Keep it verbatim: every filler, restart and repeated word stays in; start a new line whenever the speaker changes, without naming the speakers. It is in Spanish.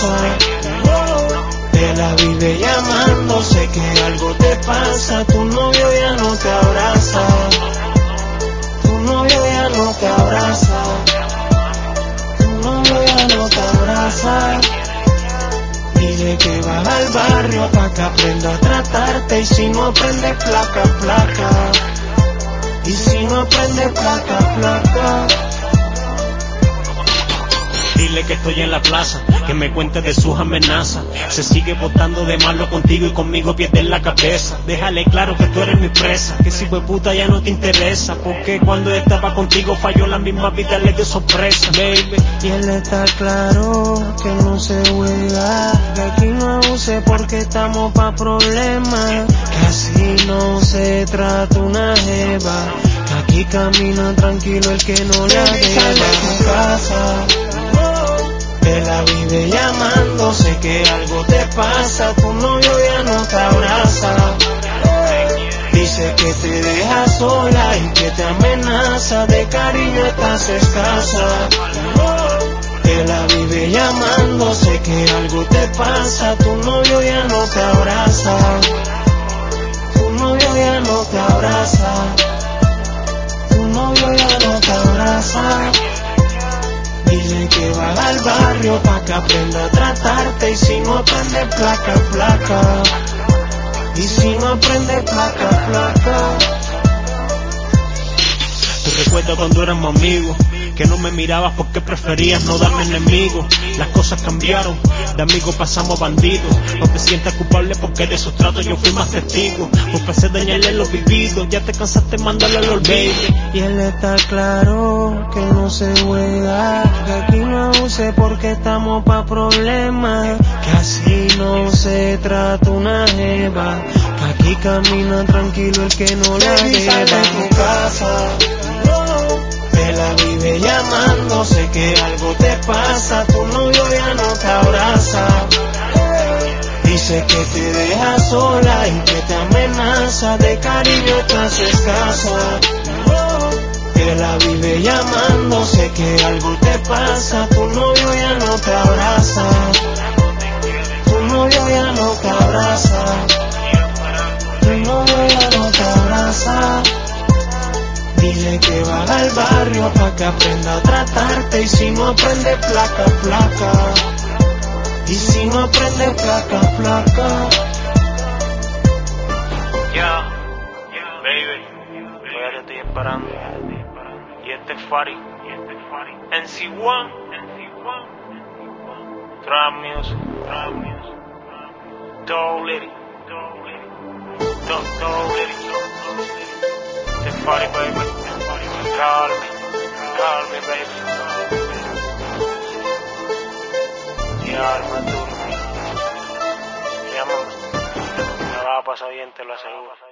casa. Te la vive llamando, sé que algo te pasa. Tu novio ya no te abraza. Tu novio ya no te abraza. Tu novio ya no te abraza. Dile que vas al barrio pa' que aprenda a tratarte. Y si no aprende placa, placa. Y si no aprende placa, placa.
Dile que estoy en la plaza, que me cuente de sus amenazas. Se sigue botando de malo contigo y conmigo pierde la cabeza. Déjale claro que tú eres mi presa, que si fue puta ya no te interesa. Porque cuando estaba contigo falló la misma vida, le dio sorpresa, baby.
Y él está claro que no se juega, que aquí no abuse porque estamos pa' problemas. Que así no se trata una jeva, que aquí camina tranquilo el que no la deba. Tu casa, te la vive llamando, sé que algo te pasa. Tu novio ya no te abraza. Dice que te deja sola y que te amenaza. De cariño estás escasa. Te la vive llamando, sé que algo te pasa. Tu novio ya no te abraza. Tu novio ya no te abraza. Tu novio ya no te abraza. Dile que va al barrio pa' que aprenda a tratarte. Y si no aprende placa, placa. Y si no aprende placa, placa.
Te recuerdo cuando éramos amigos, que no me mirabas porque preferías no darme enemigos. Las cosas cambiaron, de amigos pasamos a bandidos. No te sientas culpable porque de esos tratos yo fui más testigo. Por placer dañarle lo vivido, ya te cansaste, mándalo al olvido.
Y él está claro que no se juega, que aquí no abuse porque estamos pa' problemas. Que así no se trata una jeva, que aquí camina tranquilo el que no la deba. Tu casa, te la vive llamando, sé que algo te pasa. Tu novio ya no te abraza. Dice que te deja sola y que te amenaza. De cariño estás escasa. Te la vive llamando, sé que algo te pasa. Tu novio ya no te abraza. Tu novio ya no te abraza. Tu novio ya no te abraza. Dile que va al barrio pa' que aprenda a tratarte. Y si no aprende placa, placa. Y si no aprende placa, placa.
Ya, baby, todavía te estoy esperando. Y este es Fari, N C uno, Trap Music, Doe Liddy, Doe Liddy. Este es Fari, baby. Call me, call me, baby. Ya, hermano, llámame. Me va a pasar bien, te lo aseguro.